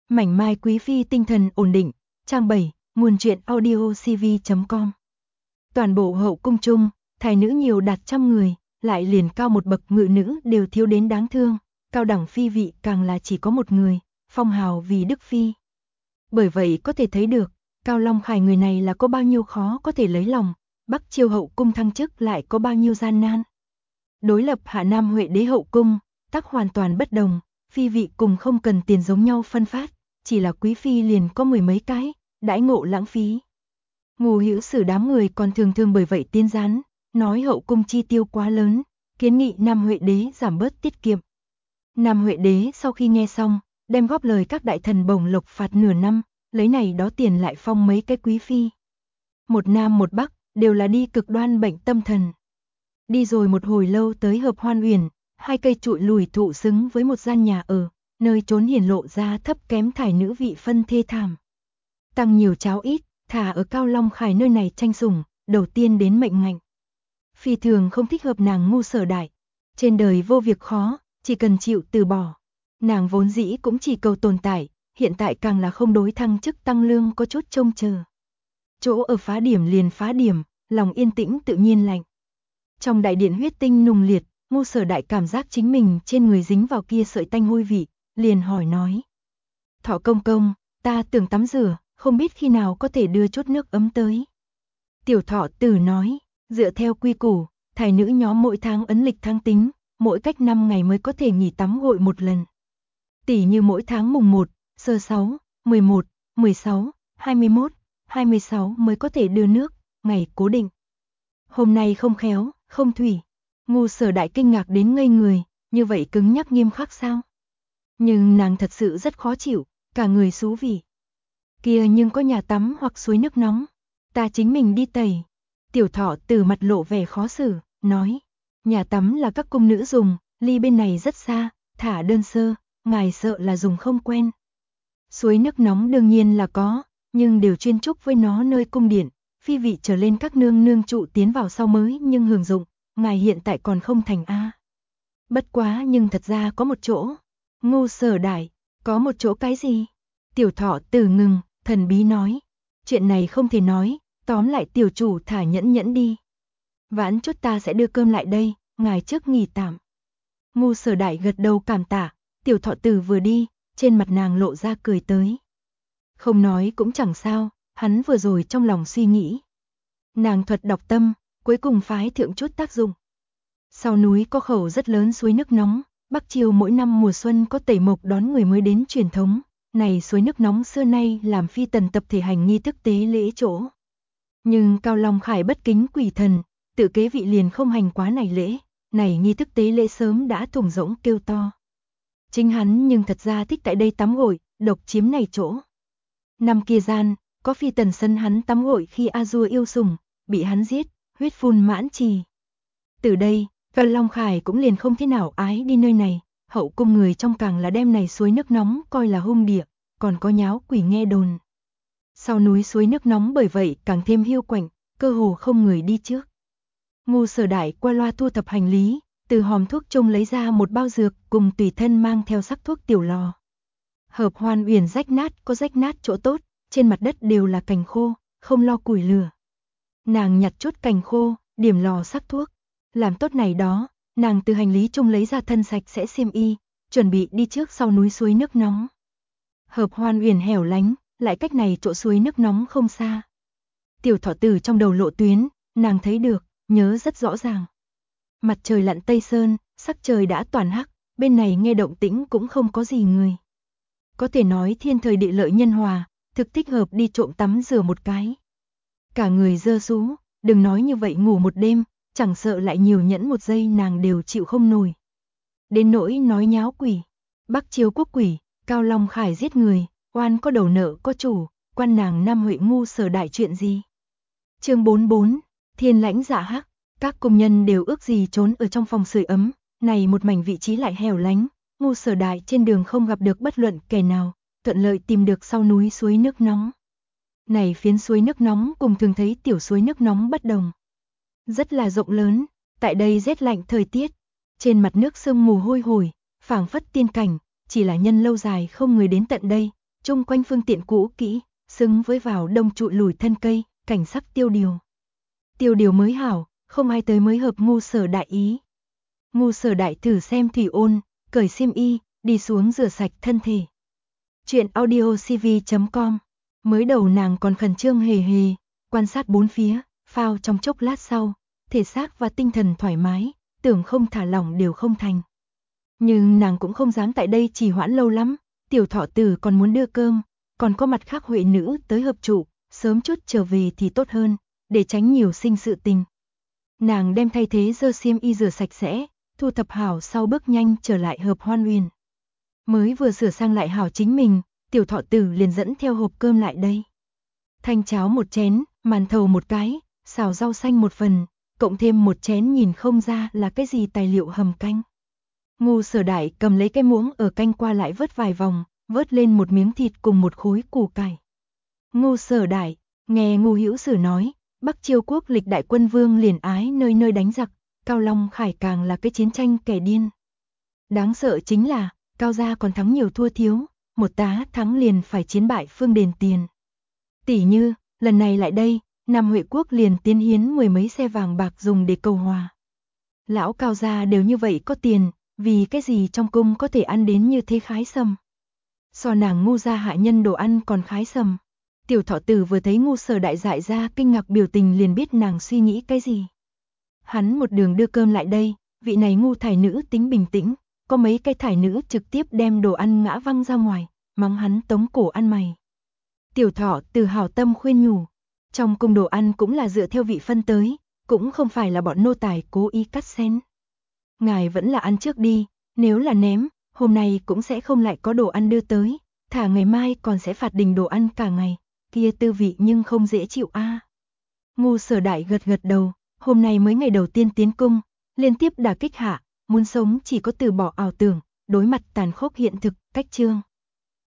Mảnh mai quý phi tinh thần ổn định, trang 7, nguồn truyện audio cv.com. Toàn bộ hậu cung chung, thái nữ nhiều đạt trăm người, lại liền cao một bậc ngự nữ đều thiếu đến đáng thương, cao đẳng phi vị càng là chỉ có một người, phong hào vì đức phi. Bởi vậy có thể thấy được, Cao Long Khải người này là có bao nhiêu khó có thể lấy lòng, Bắc Chiêu hậu cung thăng chức lại có bao nhiêu gian nan. Đối lập Hạ Nam Huệ đế hậu cung, tác hoàn toàn bất đồng, phi vị cùng không cần tiền giống nhau phân phát, chỉ là quý phi liền có mười mấy cái, đãi ngộ lãng phí. Ngô Hữu Sử đám người còn thường bởi vậy tiên gián, nói hậu cung chi tiêu quá lớn, kiến nghị Nam Huệ đế giảm bớt tiết kiệm. Nam Huệ đế sau khi nghe xong, đem góp lời các đại thần bổng lộc phạt nửa năm, lấy này đó tiền lại phong mấy cái quý phi. Một nam một bắc, đều là đi cực đoan bệnh tâm thần. Đi rồi một hồi lâu tới Hợp Hoan Uyển, hai cây trụi lùi thụ xứng với một gian nhà ở, nơi trốn hiển lộ ra thấp kém thải nữ vị phân thê thảm. Tăng nhiều cháo ít, thả ở Cao Long Khải nơi này tranh sủng, đầu tiên đến mệnh ngạnh. Phi thường không thích hợp nàng ngu sở đại. Trên đời vô việc khó, chỉ cần chịu từ bỏ. Nàng vốn dĩ cũng chỉ cầu tồn tại, hiện tại càng là không đối thăng chức tăng lương có chút trông chờ. Chỗ ở phá điểm liền phá điểm, lòng yên tĩnh tự nhiên lạnh. Trong đại điện huyết tinh nùng liệt, Ngô Sở Đại cảm giác chính mình trên người dính vào kia sợi tanh hôi vị, liền hỏi nói. Thỏ công công, ta tưởng tắm rửa, không biết khi nào có thể đưa chút nước ấm tới. Tiểu Thọ Tử nói, dựa theo quy củ, thái nữ nhóm mỗi tháng ấn lịch tháng tính, mỗi cách 5 ngày mới có thể nghỉ tắm gội một lần. Tỉ như mỗi tháng mùng 1, sơ 6, 11, 16, 21, 26 mới có thể đưa nước, ngày cố định. Hôm nay không khéo, không thủy. Ngô Sở Đại kinh ngạc đến ngây người, như vậy cứng nhắc nghiêm khắc sao? Nhưng nàng thật sự rất khó chịu, cả người xú vị. Kia nhưng có nhà tắm hoặc suối nước nóng, ta chính mình đi tẩy. Tiểu Thọ Tử mặt lộ vẻ khó xử, nói, nhà tắm là các cung nữ dùng, ly bên này rất xa, thả đơn sơ, ngài sợ là dùng không quen. Suối nước nóng đương nhiên là có, nhưng đều chuyên trúc với nó nơi cung điện, phi vị trở lên các nương nương trụ tiến vào sau mới nhưng hưởng dụng, ngài hiện tại còn không thành a. Bất quá nhưng thật ra có một chỗ. Ngô Sở Đại, có một chỗ cái gì? Tiểu Thọ Tử ngừng, thần bí nói, chuyện này không thể nói, tóm lại tiểu chủ thả nhẫn nhẫn đi. Vãn chút ta sẽ đưa cơm lại đây, ngài trước nghỉ tạm. Ngô Sở Đại gật đầu cảm tạ, Tiểu Thọ Tử vừa đi, trên mặt nàng lộ ra cười tới. Không nói cũng chẳng sao, hắn vừa rồi trong lòng suy nghĩ. Nàng thuật đọc tâm, cuối cùng phái thượng chút tác dụng. Sau núi có khẩu rất lớn suối nước nóng, Bắc Chiêu mỗi năm mùa xuân có tẩy mộc đón người mới đến truyền thống. Này suối nước nóng xưa nay làm phi tần tập thể hành nghi thức tế lễ chỗ. Nhưng Cao Long Khải bất kính quỷ thần, tự kế vị liền không hành quá này lễ, này nghi thức tế lễ sớm đã thủng rỗng kêu to. Chính hắn nhưng thật ra thích tại đây tắm gội, độc chiếm này chỗ. Năm kia gian, có phi tần sân hắn tắm gội khi A Du yêu sủng, bị hắn giết, huyết phun mãn trì. Từ đây, Cao Long Khải cũng liền không thế nào ái đi nơi này, hậu cung người trong càng là đem này suối nước nóng coi là hung địa, còn có nháo quỷ nghe đồn. Sau núi suối nước nóng bởi vậy càng thêm hiu quạnh, cơ hồ không người đi trước. Ngô Sở Đại qua loa thu thập hành lý, từ hòm thuốc chung lấy ra một bao dược cùng tùy thân mang theo sắc thuốc tiểu lò. Hợp Hoan Uyển rách nát có rách nát chỗ tốt, trên mặt đất đều là cành khô, không lo củi lửa. Nàng nhặt chút cành khô, điểm lò sắc thuốc. Làm tốt này đó, nàng từ hành lý chung lấy ra thân sạch sẽ xiêm y, chuẩn bị đi trước sau núi suối nước nóng. Hợp Hoan Uyển hẻo lánh, lại cách này chỗ suối nước nóng không xa. Tiểu Thọ Tử trong đầu lộ tuyến, nàng thấy được, nhớ rất rõ ràng. Mặt trời lặn tây sơn, sắc trời đã toàn hắc, bên này nghe động tĩnh cũng không có gì người. Có thể nói thiên thời địa lợi nhân hòa, thực thích hợp đi trộm tắm rửa một cái. Cả người dơ sú, đừng nói như vậy ngủ một đêm, chẳng sợ lại nhiều nhẫn một giây nàng đều chịu không nổi. Đến nỗi nói nháo quỷ, Bắc Chiêu quốc quỷ, Cao Long Khải giết người, oan có đầu nợ có chủ, quan nàng Nam Huệ Ngô Sở Đại chuyện gì. Chương 44, Thiên lãnh dạ hắc, các công nhân đều ước gì trốn ở trong phòng sưởi ấm, này một mảnh vị trí lại hẻo lánh, Ngô Sở Đại trên đường không gặp được bất luận kẻ nào, thuận lợi tìm được sau núi suối nước nóng. Này phiến suối nước nóng cùng thường thấy tiểu suối nước nóng bất đồng. Rất là rộng lớn, tại đây rét lạnh thời tiết, trên mặt nước sương mù hôi hổi, phảng phất tiên cảnh, chỉ là nhân lâu dài không người đến tận đây, chung quanh phương tiện cũ kỹ, xứng với vào đông trụ lùi thân cây, cảnh sắc tiêu điều. Tiêu điều mới hảo, không ai tới mới hợp Ngu Sở Đại ý. Ngu Sở Đại thử xem Thủy Ôn, cởi xiêm y, đi xuống rửa sạch thân thể. Chuyện audiocv.com. Mới đầu nàng còn khẩn trương hề hề, quan sát bốn phía, phao trong chốc lát sau, thể xác và tinh thần thoải mái, tưởng không thả lỏng đều không thành. Nhưng nàng cũng không dám tại đây trì hoãn lâu lắm, Tiểu Thọ Tử còn muốn đưa cơm, còn có mặt khác huệ nữ tới hợp trụ, sớm chút trở về thì tốt hơn, để tránh nhiều sinh sự tình. Nàng đem thay thế dơ xiêm y rửa sạch sẽ, thu thập hảo sau bước nhanh trở lại hợp Hoan Uyển. Mới vừa sửa sang lại hảo chính mình, Tiểu Thọ Tử liền dẫn theo hộp cơm lại đây. Thanh cháo một chén, màn thầu một cái, xào rau xanh một phần, cộng thêm một chén nhìn không ra là cái gì tài liệu hầm canh. Ngu Sở Đại cầm lấy cái muỗng ở canh qua lại vớt vài vòng, vớt lên một miếng thịt cùng một khối củ cải. Ngu Sở Đại, nghe Ngu Hữu Sử nói, Bắc Chiêu quốc lịch đại quân vương liền ái nơi nơi đánh giặc, Cao Long Khải càng là cái chiến tranh kẻ điên. Đáng sợ chính là, Cao gia còn thắng nhiều thua thiếu, một tá thắng liền phải chiến bại Phương Đền tiền. Tỷ như, lần này lại đây, Nam Huệ quốc liền tiến hiến 10 mấy xe vàng bạc dùng để cầu hòa. Lão Cao gia đều như vậy có tiền, vì cái gì trong cung có thể ăn đến như thế khái sầm. So nàng Ngu gia hạ nhân đồ ăn còn khái sầm. Tiểu Thọ Tử vừa thấy Ngu Sở Đại dại ra kinh ngạc biểu tình liền biết nàng suy nghĩ cái gì. Hắn một đường đưa cơm lại đây, vị này Ngu thải nữ tính bình tĩnh, có mấy cái thải nữ trực tiếp đem đồ ăn ngã văng ra ngoài, mắng hắn tống cổ ăn mày. Tiểu Thọ Tử hảo tâm khuyên nhủ, trong cung đồ ăn cũng là dựa theo vị phân tới, cũng không phải là bọn nô tài cố ý cắt xén. Ngài vẫn là ăn trước đi, nếu là ném, hôm nay cũng sẽ không lại có đồ ăn đưa tới, thả ngày mai còn sẽ phạt đình đồ ăn cả ngày, kia tư vị nhưng không dễ chịu a. Ngu Sở Đại gật gật đầu, hôm nay mới ngày đầu tiên tiến cung, liên tiếp đả kích hạ, muốn sống chỉ có từ bỏ ảo tưởng, đối mặt tàn khốc hiện thực, cách chương.